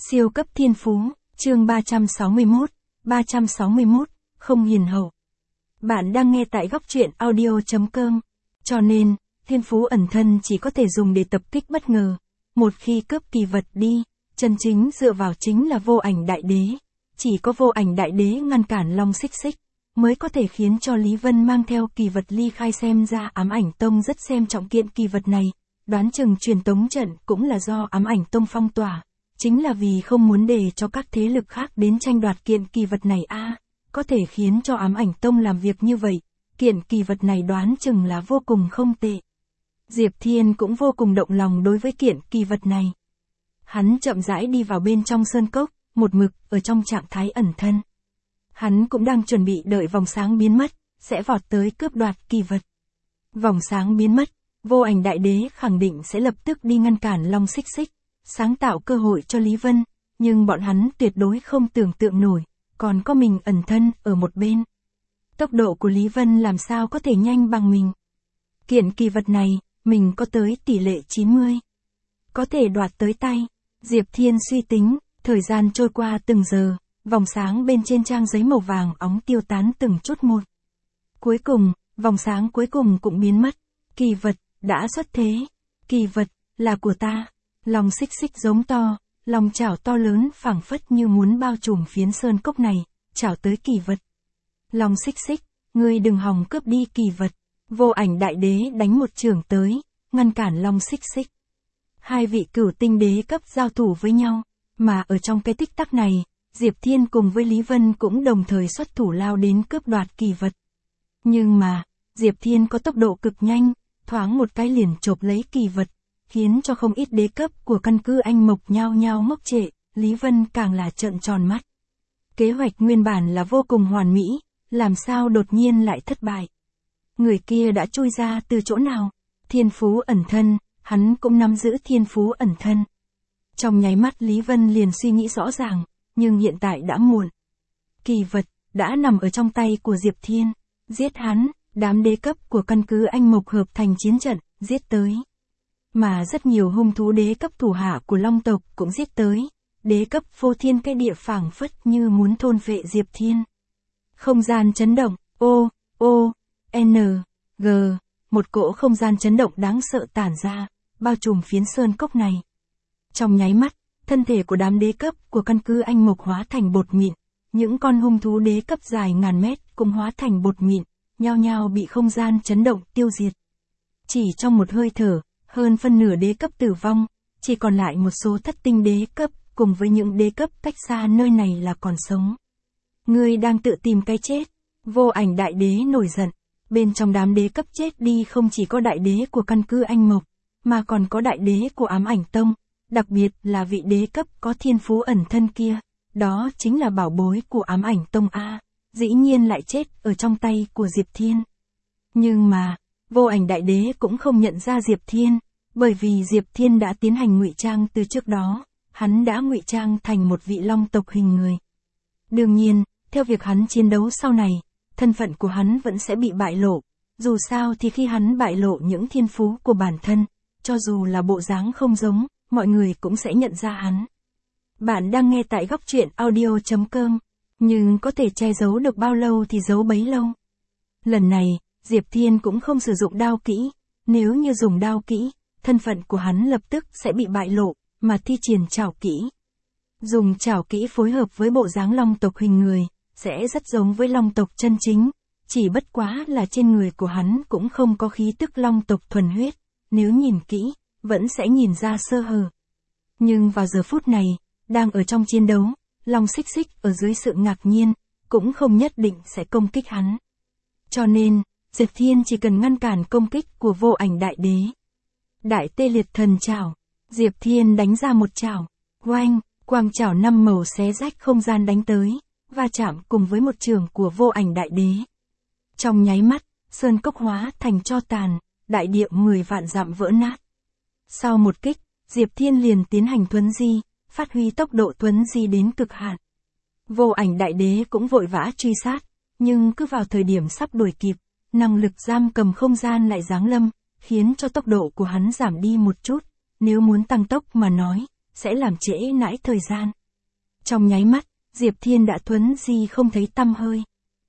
Siêu cấp thiên phú, chương 361, không hiền hậu. Bạn đang nghe tại góc truyện audio.com. Cho nên, thiên phú ẩn thân chỉ có thể dùng để tập kích bất ngờ. Một khi cướp kỳ vật đi, chân chính dựa vào chính là vô ảnh đại đế. Chỉ có vô ảnh đại đế ngăn cản Long Xích Xích, mới có thể khiến cho Lý Vân mang theo kỳ vật ly khai. Xem ra Ám Ảnh Tông rất xem trọng kiện kỳ vật này, đoán chừng truyền tống trận cũng là do Ám Ảnh Tông phong tỏa. Chính là vì không muốn để cho các thế lực khác đến tranh đoạt kiện kỳ vật này có thể khiến cho Ám Ảnh Tông làm việc như vậy, kiện kỳ vật này đoán chừng là vô cùng không tệ. Diệp Thiên cũng vô cùng động lòng đối với kiện kỳ vật này. Hắn chậm rãi đi vào bên trong sơn cốc, một mực ở trong trạng thái ẩn thân. Hắn cũng đang chuẩn bị đợi vòng sáng biến mất, sẽ vọt tới cướp đoạt kỳ vật. Vòng sáng biến mất, vô ảnh đại đế khẳng định sẽ lập tức đi ngăn cản Long Xích Xích, sáng tạo cơ hội cho Lý Vân, nhưng bọn hắn tuyệt đối không tưởng tượng nổi, còn có mình ẩn thân ở một bên. Tốc độ của Lý Vân làm sao có thể nhanh bằng mình. Kiện kỳ vật này, mình có tới tỷ lệ 90. Có thể đoạt tới tay. Diệp Thiên suy tính, thời gian trôi qua từng giờ, vòng sáng bên trên trang giấy màu vàng óng tiêu tán từng chút một. Cuối cùng, vòng sáng cuối cùng cũng biến mất. Kỳ vật, đã xuất thế. Kỳ vật, là của ta. Long Xích Xích giống to, lòng chảo to lớn phảng phất như muốn bao trùm phiến sơn cốc này, chảo tới kỳ vật. Long Xích Xích, ngươi đừng hòng cướp đi kỳ vật. Vô ảnh đại đế đánh một chưởng tới, ngăn cản Long Xích Xích. Hai vị cửu tinh đế cấp giao thủ với nhau, mà ở trong cái tích tắc này, Diệp Thiên cùng với Lý Vân cũng đồng thời xuất thủ lao đến cướp đoạt kỳ vật. Nhưng mà, Diệp Thiên có tốc độ cực nhanh, thoáng một cái liền chộp lấy kỳ vật, khiến cho không ít đế cấp của căn cứ Anh Mộc nhao nhao ngốc trệ, Lý Vân càng là trợn tròn mắt. Kế hoạch nguyên bản là vô cùng hoàn mỹ, làm sao đột nhiên lại thất bại. Người kia đã chui ra từ chỗ nào? Thiên phú ẩn thân, hắn cũng nắm giữ thiên phú ẩn thân. Trong nháy mắt Lý Vân liền suy nghĩ rõ ràng, nhưng hiện tại đã muộn. Kỳ vật, đã nằm ở trong tay của Diệp Thiên. Giết hắn, đám đế cấp của căn cứ Anh Mộc hợp thành chiến trận, giết tới. Mà rất nhiều hung thú đế cấp thủ hạ của Long tộc cũng giết tới. Đế cấp phô thiên cái địa phảng phất như muốn thôn phệ Diệp Thiên. Không gian chấn động, G, một cỗ không gian chấn động đáng sợ tản ra, bao trùm phiến sơn cốc này. Trong nháy mắt, thân thể của đám đế cấp của căn cứ Anh Mộc hóa thành bột mịn, những con hung thú đế cấp dài ngàn mét cũng hóa thành bột mịn, nhao nhao bị không gian chấn động tiêu diệt. Chỉ trong một hơi thở, hơn phân nửa đế cấp tử vong, chỉ còn lại một số thất tinh đế cấp, cùng với những đế cấp cách xa nơi này là còn sống. Ngươi đang tự tìm cái chết. Vô ảnh đại đế nổi giận. Bên trong đám đế cấp chết đi không chỉ có đại đế của căn cứ Anh Mộc, mà còn có đại đế của Ám Ảnh Tông, đặc biệt là vị đế cấp có thiên phú ẩn thân kia, đó chính là bảo bối của Ám Ảnh Tông dĩ nhiên lại chết ở trong tay của Diệp Thiên. Nhưng mà, vô ảnh đại đế cũng không nhận ra Diệp Thiên, bởi vì Diệp Thiên đã tiến hành ngụy trang từ trước đó, hắn đã ngụy trang thành một vị long tộc hình người. Đương nhiên, theo việc hắn chiến đấu sau này, thân phận của hắn vẫn sẽ bị bại lộ, dù sao thì khi hắn bại lộ những thiên phú của bản thân, cho dù là bộ dáng không giống, mọi người cũng sẽ nhận ra hắn. Bạn đang nghe tại góc truyện audio.com, nhưng có thể che giấu được bao lâu thì giấu bấy lâu. Lần này, Diệp Thiên cũng không sử dụng đao kỹ, nếu như dùng đao kỹ, thân phận của hắn lập tức sẽ bị bại lộ, mà thi triển trảo kỹ. Dùng trảo kỹ phối hợp với bộ dáng long tộc hình người, sẽ rất giống với long tộc chân chính, chỉ bất quá là trên người của hắn cũng không có khí tức long tộc thuần huyết, nếu nhìn kỹ, vẫn sẽ nhìn ra sơ hở. Nhưng vào giờ phút này, đang ở trong chiến đấu, Long Xích Xích ở dưới sự ngạc nhiên, cũng không nhất định sẽ công kích hắn. Cho nên, Diệp Thiên chỉ cần ngăn cản công kích của vô ảnh đại đế. Đại tê liệt thần trảo, Diệp Thiên đánh ra một trảo, oanh, quang trảo 5 màu xé rách không gian đánh tới, va chạm cùng với một trường của vô ảnh đại đế. Trong nháy mắt, sơn cốc hóa thành tro tàn, đại địa 10 vạn dặm vỡ nát. Sau một kích, Diệp Thiên liền tiến hành thuấn di, phát huy tốc độ thuấn di đến cực hạn. Vô ảnh đại đế cũng vội vã truy sát, nhưng cứ vào thời điểm sắp đuổi kịp, năng lực giam cầm không gian lại giáng lâm, khiến cho tốc độ của hắn giảm đi một chút, nếu muốn tăng tốc mà nói, sẽ làm trễ nãi thời gian. Trong nháy mắt, Diệp Thiên đã thuấn di không thấy tăm hơi.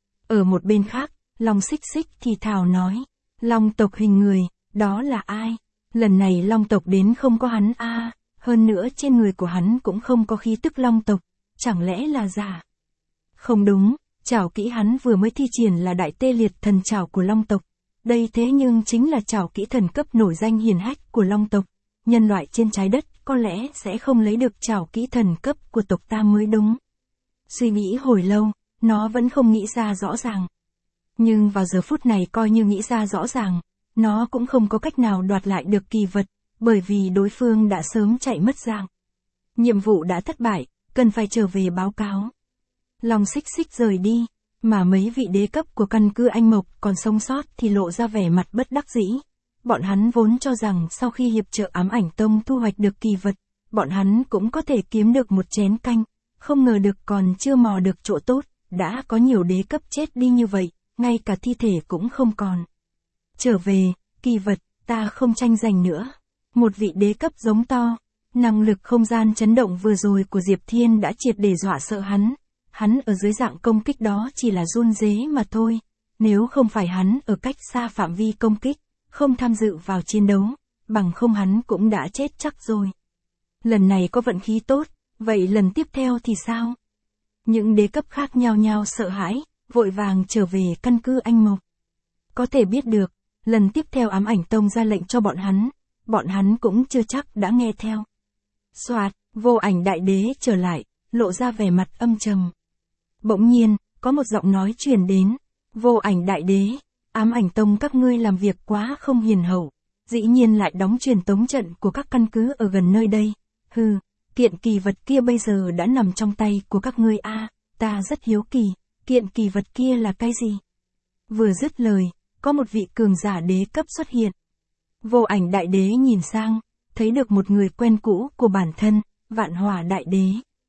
Ở một bên khác, Long Xích Xích thì thào nói, Long tộc hình người, đó là ai? Lần này Long tộc đến không có hắn hơn nữa trên người của hắn cũng không có khí tức Long tộc, chẳng lẽ là giả? Không đúng, trảo kỹ hắn vừa mới thi triển là đại tê liệt thần trảo của Long tộc. Đây thế nhưng chính là trảo kỹ thần cấp nổi danh hiển hách của Long tộc. Nhân loại trên trái đất có lẽ sẽ không lấy được trảo kỹ thần cấp của tộc ta mới đúng. Suy nghĩ hồi lâu, nó vẫn không nghĩ ra rõ ràng. Nhưng vào giờ phút này coi như nghĩ ra rõ ràng, nó cũng không có cách nào đoạt lại được kỳ vật, bởi vì đối phương đã sớm chạy mất dạng. Nhiệm vụ đã thất bại, cần phải trở về báo cáo. Long Xích Xích rời đi, mà mấy vị đế cấp của căn cứ Anh Mộc còn sống sót thì lộ ra vẻ mặt bất đắc dĩ. Bọn hắn vốn cho rằng sau khi hiệp trợ Ám Ảnh Tông thu hoạch được kỳ vật, bọn hắn cũng có thể kiếm được một chén canh, không ngờ được còn chưa mò được chỗ tốt, đã có nhiều đế cấp chết đi như vậy, ngay cả thi thể cũng không còn. Trở về, kỳ vật, ta không tranh giành nữa. Một vị đế cấp giống to, năng lực không gian chấn động vừa rồi của Diệp Thiên đã triệt để dọa sợ hắn. Hắn ở dưới dạng công kích đó chỉ là run rế mà thôi, nếu không phải hắn ở cách xa phạm vi công kích, không tham dự vào chiến đấu, bằng không hắn cũng đã chết chắc rồi. Lần này có vận khí tốt, vậy lần tiếp theo thì sao? Những đế cấp khác nhao nhao sợ hãi, vội vàng trở về căn cứ Anh Mộc. Có thể biết được, lần tiếp theo Ám Ảnh Tông ra lệnh cho bọn hắn cũng chưa chắc đã nghe theo. Soạt, Vô Ảnh Đại Đế trở lại, lộ ra vẻ mặt âm trầm. Bỗng nhiên, có một giọng nói truyền đến, Vô Ảnh Đại Đế, Ám Ảnh Tông các ngươi làm việc quá không hiền hậu, dĩ nhiên lại đóng truyền tống trận của các căn cứ ở gần nơi đây. Hừ, kiện kỳ vật kia bây giờ đã nằm trong tay của các ngươi ta rất hiếu kỳ, kiện kỳ vật kia là cái gì? Vừa dứt lời, có một vị cường giả đế cấp xuất hiện. Vô Ảnh Đại Đế nhìn sang, thấy được một người quen cũ của bản thân, Vạn Hỏa Đại Đế.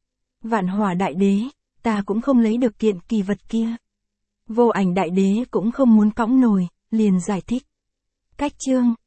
Vạn Hỏa Đại Đế, ta cũng không lấy được kiện kỳ vật kia. Vô Ảnh Đại Đế cũng không muốn cõng nổi, liền giải thích. Cách chương